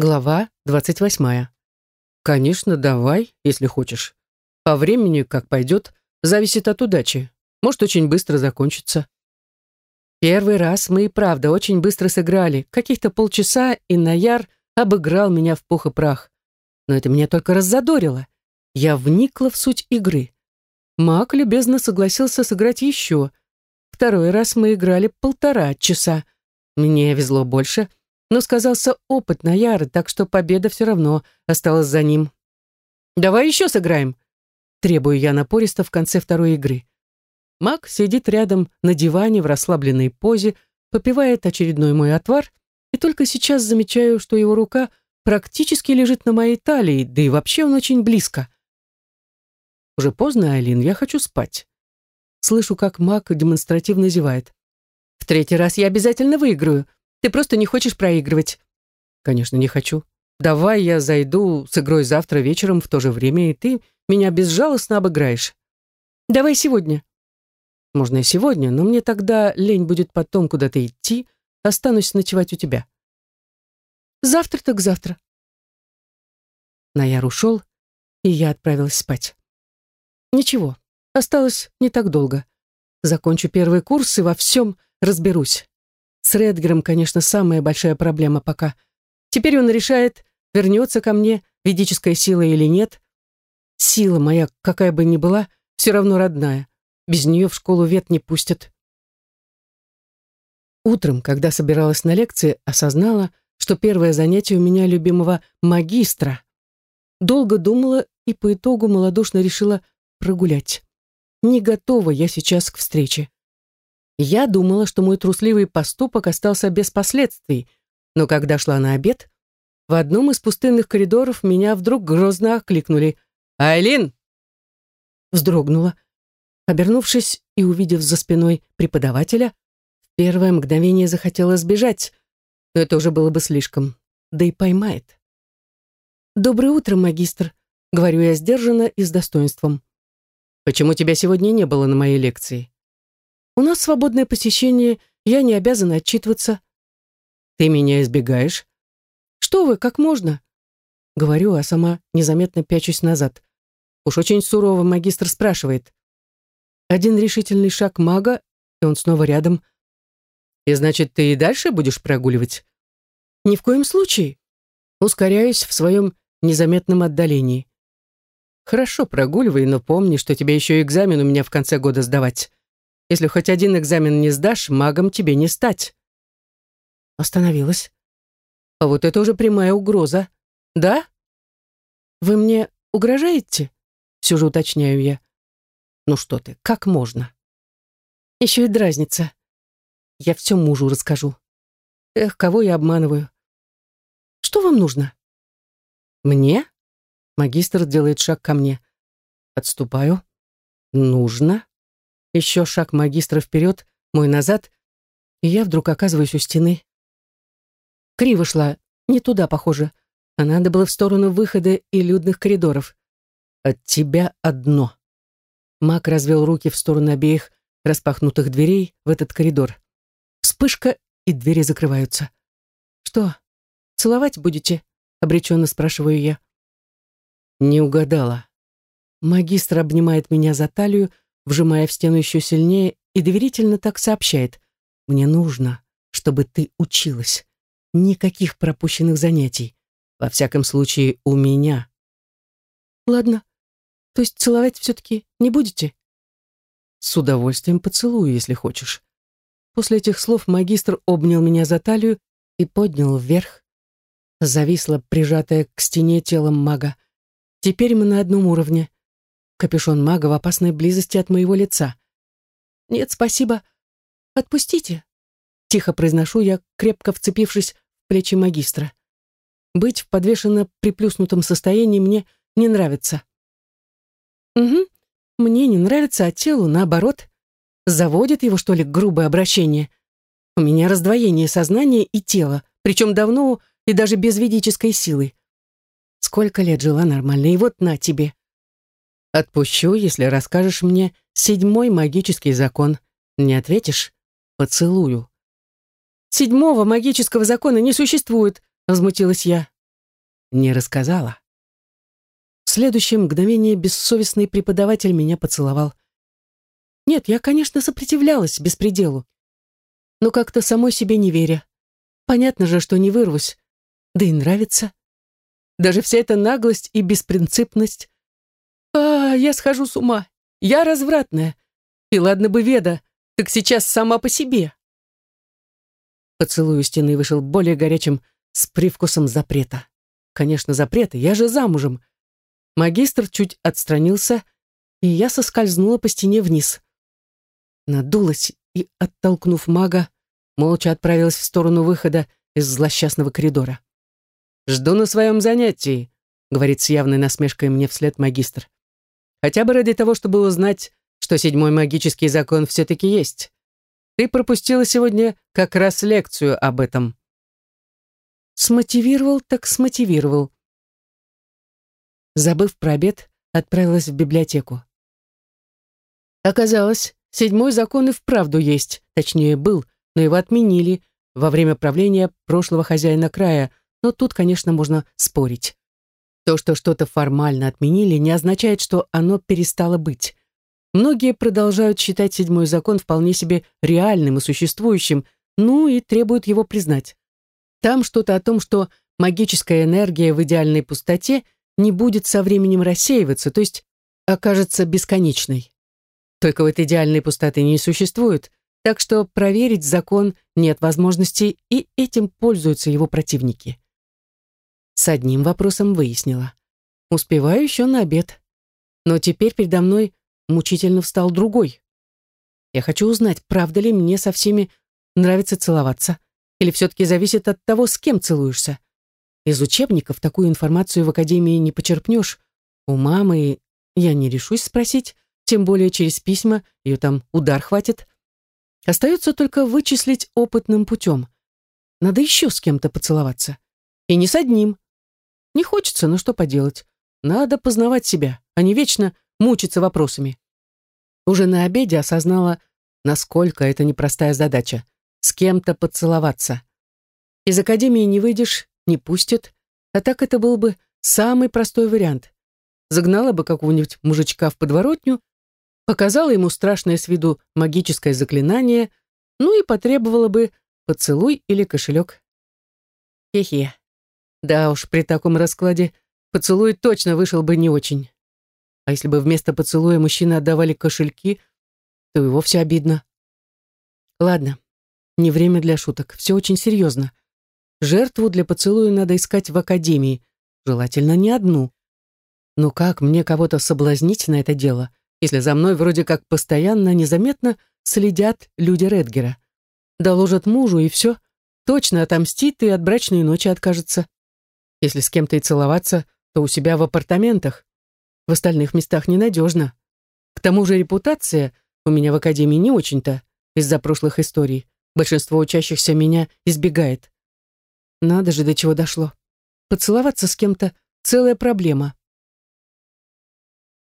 Глава 28. Конечно, давай, если хочешь. По времени, как пойдет, зависит от удачи. Может, очень быстро закончится. Первый раз мы и правда очень быстро сыграли. Каких-то полчаса, и Наяр обыграл меня в пух и прах. Но это меня только раззадорило. Я вникла в суть игры. Маг любезно согласился сыграть еще. Второй раз мы играли 1,5 часа. Мне везло больше, но сказался опыт Наяры, так что победа все равно осталась за ним. «Давай еще сыграем», — требую я напористо в конце второй игры. Маг сидит рядом на диване в расслабленной позе, попивает очередной мой отвар, и только сейчас замечаю, что его рука практически лежит на моей талии, да и вообще он очень близко. «Уже поздно, Айлин, я хочу спать». Слышу, как маг демонстративно зевает. «В третий раз я обязательно выиграю. Ты просто не хочешь проигрывать». «Конечно, не хочу. Давай я зайду с игрой завтра вечером в то же время, и ты меня безжалостно обыграешь». «Давай сегодня». «Можно и сегодня, но мне тогда лень будет потом куда-то идти, останусь ночевать у тебя». «Завтра так завтра». Наяр ушел, и я отправилась спать. Ничего, осталось не так долго. Закончу первый курс и во всем разберусь. С Редгером, конечно, самая большая проблема пока. Теперь он решает, вернется ко мне ведическая сила или нет. Сила моя, какая бы ни была, все равно родная. Без нее в школу Вет не пустят. Утром, когда собиралась на лекции, осознала, что первое занятие у меня любимого магистра. Долго думала и по итогу малодушно решила прогулять. Не готова я сейчас к встрече. Я думала, что мой трусливый поступок остался без последствий, но когда шла на обед, в одном из пустынных коридоров меня вдруг грозно окликнули. «Айлин!» Вздрогнула. Обернувшись и увидев за спиной преподавателя, в первое мгновение захотела сбежать, но это уже было бы слишком, да и поймает. «Доброе утро, магистр», — говорю я сдержанно и с достоинством. «Почему тебя сегодня не было на моей лекции?» «У нас свободное посещение, я не обязана отчитываться». «Ты меня избегаешь?» «Что вы, как можно?» Говорю, а сама незаметно пячусь назад. Уж очень сурово магистр спрашивает. Один решительный шаг мага, и он снова рядом. «И значит, ты и дальше будешь прогуливать?» «Ни в коем случае». Ускоряюсь в своем незаметном отдалении. «Хорошо, прогуливай, но помни, что тебе еще и экзамен у меня в конце года сдавать. Если хоть один экзамен не сдашь, магом тебе не стать». Остановилась. А вот это уже прямая угроза. Да? Вы мне угрожаете? Все же уточняю я. Ну что ты, как можно? Еще и дразнится. Я все мужу расскажу. Эх, кого я обманываю. Что вам нужно? Мне? Магистр делает шаг ко мне. Отступаю. Нужно. Еще шаг магистра вперед, мой назад, и я вдруг оказываюсь у стены. Криво шла, не туда, похоже, а надо было в сторону выхода и людных коридоров. От тебя одно. Маг развел руки в сторону обеих распахнутых дверей в этот коридор. Вспышка, и двери закрываются. «Что, целовать будете?» — обреченно спрашиваю я. Не угадала. Магистр обнимает меня за талию, вжимая в стену еще сильнее, и доверительно так сообщает. «Мне нужно, чтобы ты училась. Никаких пропущенных занятий. Во всяком случае, у меня». «Ладно. То есть целовать все-таки не будете?» «С удовольствием поцелую, если хочешь». После этих слов магистр обнял меня за талию и поднял вверх. Зависла, прижатая к стене телом мага. Теперь мы на одном уровне. Капюшон мага в опасной близости от моего лица. «Нет, спасибо. Отпустите», — тихо произношу я, крепко вцепившись в плечи магистра. Быть в подвешенно приплюснутом состоянии мне не нравится. Угу, мне не нравится, а телу, наоборот, заводит его, что ли, грубое обращение. У меня раздвоение сознания и тела, причем давно и даже без ведической силы. Сколько лет жила нормально, и вот на тебе. Отпущу, если расскажешь мне 7-й магический закон. Не ответишь? Поцелую. 7-го магического закона не существует, возмутилась я. не рассказала. В следующее мгновение бессовестный преподаватель меня поцеловал. Нет, я, конечно, сопротивлялась беспределу, но как-то самой себе не веря. Понятно же, что не вырвусь, да и нравится. Даже вся эта наглость и беспринципность. Я схожу с ума, я развратная. И ладно бы Веда, так сейчас сама по себе. Поцелуй у стены вышел более горячим, с привкусом запрета. Конечно, запрета, я же замужем. Магистр чуть отстранился, и я соскользнула по стене вниз. Надулась и, оттолкнув мага, молча отправилась в сторону выхода из злосчастного коридора. «Жду на своем занятии», — говорит с явной насмешкой мне вслед магистр. «Хотя бы ради того, чтобы узнать, что 7-й магический закон все-таки есть. Ты пропустила сегодня как раз лекцию об этом». Смотивировал так смотивировал. Забыв про обед, отправилась в библиотеку. Оказалось, 7-й закон и вправду есть, точнее был, но его отменили во время правления прошлого хозяина края, но тут, конечно, можно спорить. То, что что-то формально отменили, не означает, что оно перестало быть. Многие продолжают считать 7-й закон вполне себе реальным и существующим, ну и требуют его признать. Там что-то о том, что магическая энергия в идеальной пустоте не будет со временем рассеиваться, то есть окажется бесконечной. Только вот идеальной пустоты не существует, так что проверить закон нет возможности, и этим пользуются его противники. С одним вопросом выяснила. Успеваю еще на обед. Но теперь передо мной мучительно встал другой. Я хочу узнать, правда ли мне со всеми нравится целоваться, или все-таки зависит от того, с кем целуешься. Из учебников такую информацию в академии не почерпнешь. У мамы я не решусь спросить, тем более через письма, ее там удар хватит. Остается только вычислить опытным путем. Надо еще с кем-то поцеловаться. И не с одним. Не хочется, но что поделать. Надо познавать себя, а не вечно мучиться вопросами. Уже на обеде осознала, насколько это непростая задача. С кем-то поцеловаться. Из академии не выйдешь, не пустят, а так это был бы самый простой вариант. Загнала бы какого-нибудь мужичка в подворотню, показала ему страшное с виду магическое заклинание, ну и потребовала бы поцелуй или кошелек. Хе-хе. Да уж, при таком раскладе поцелуй точно вышел бы не очень. А если бы вместо поцелуя мужчины отдавали кошельки, то и вовсе обидно. Ладно, не время для шуток, все очень серьезно. Жертву для поцелуя надо искать в академии, желательно не одну. Но как мне кого-то соблазнить на это дело, если за мной вроде как постоянно, незаметно следят люди Редгера? Доложат мужу, и все, точно отомстит и от брачной ночи откажется. Если с кем-то и целоваться, то у себя в апартаментах. В остальных местах ненадежно. К тому же репутация у меня в академии не очень-то из-за прошлых историй. Большинство учащихся меня избегает. Надо же, до чего дошло. Поцеловаться с кем-то — целая проблема.